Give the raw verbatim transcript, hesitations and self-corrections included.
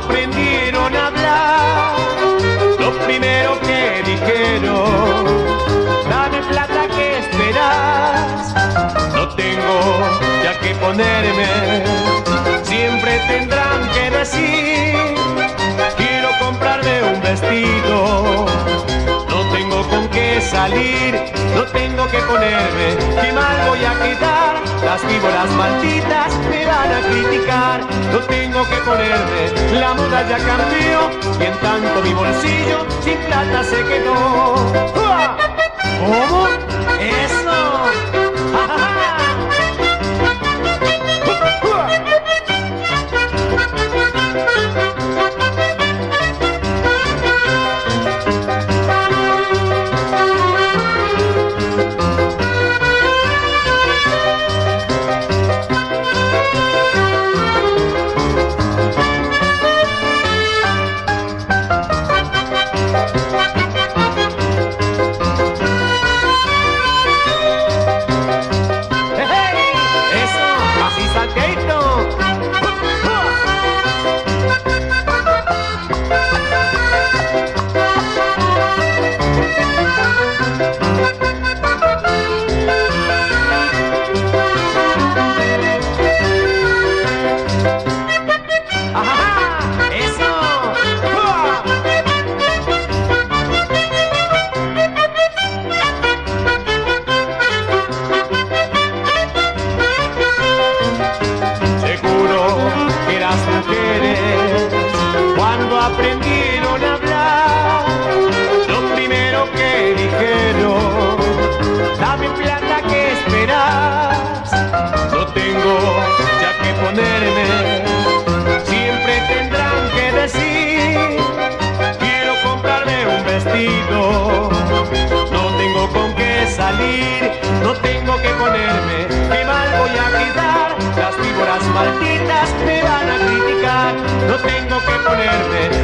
aprendieron a hablar, lo primero que dijeron: dame plata, ¿qué esperas? No tengo ya que ponerme, siempre tendrán que decir: quiero comprarme un vestido. No tengo con qué salir, no tengo que ponerme, qué mal voy a quedar. Las víboras malditas me van a criticar. No tengo que ponerme, la moda ya cambió y en tanto mi bolsillo sin plata se quedó. ¡Uah! ¿Cómo? ¡Eso! ¡Ja, ja, ja! Cuando aprendieron a hablar, lo primero que dijeron: dame plata, ¿qué esperas? No tengo ya que ponerme, siempre tendrán que decir: quiero comprarme un vestido. No tengo con qué salir, no tengo que ponerme, qué mal voy a quedar. Las víboras malditas me van a criticar. No tengo que ponerme,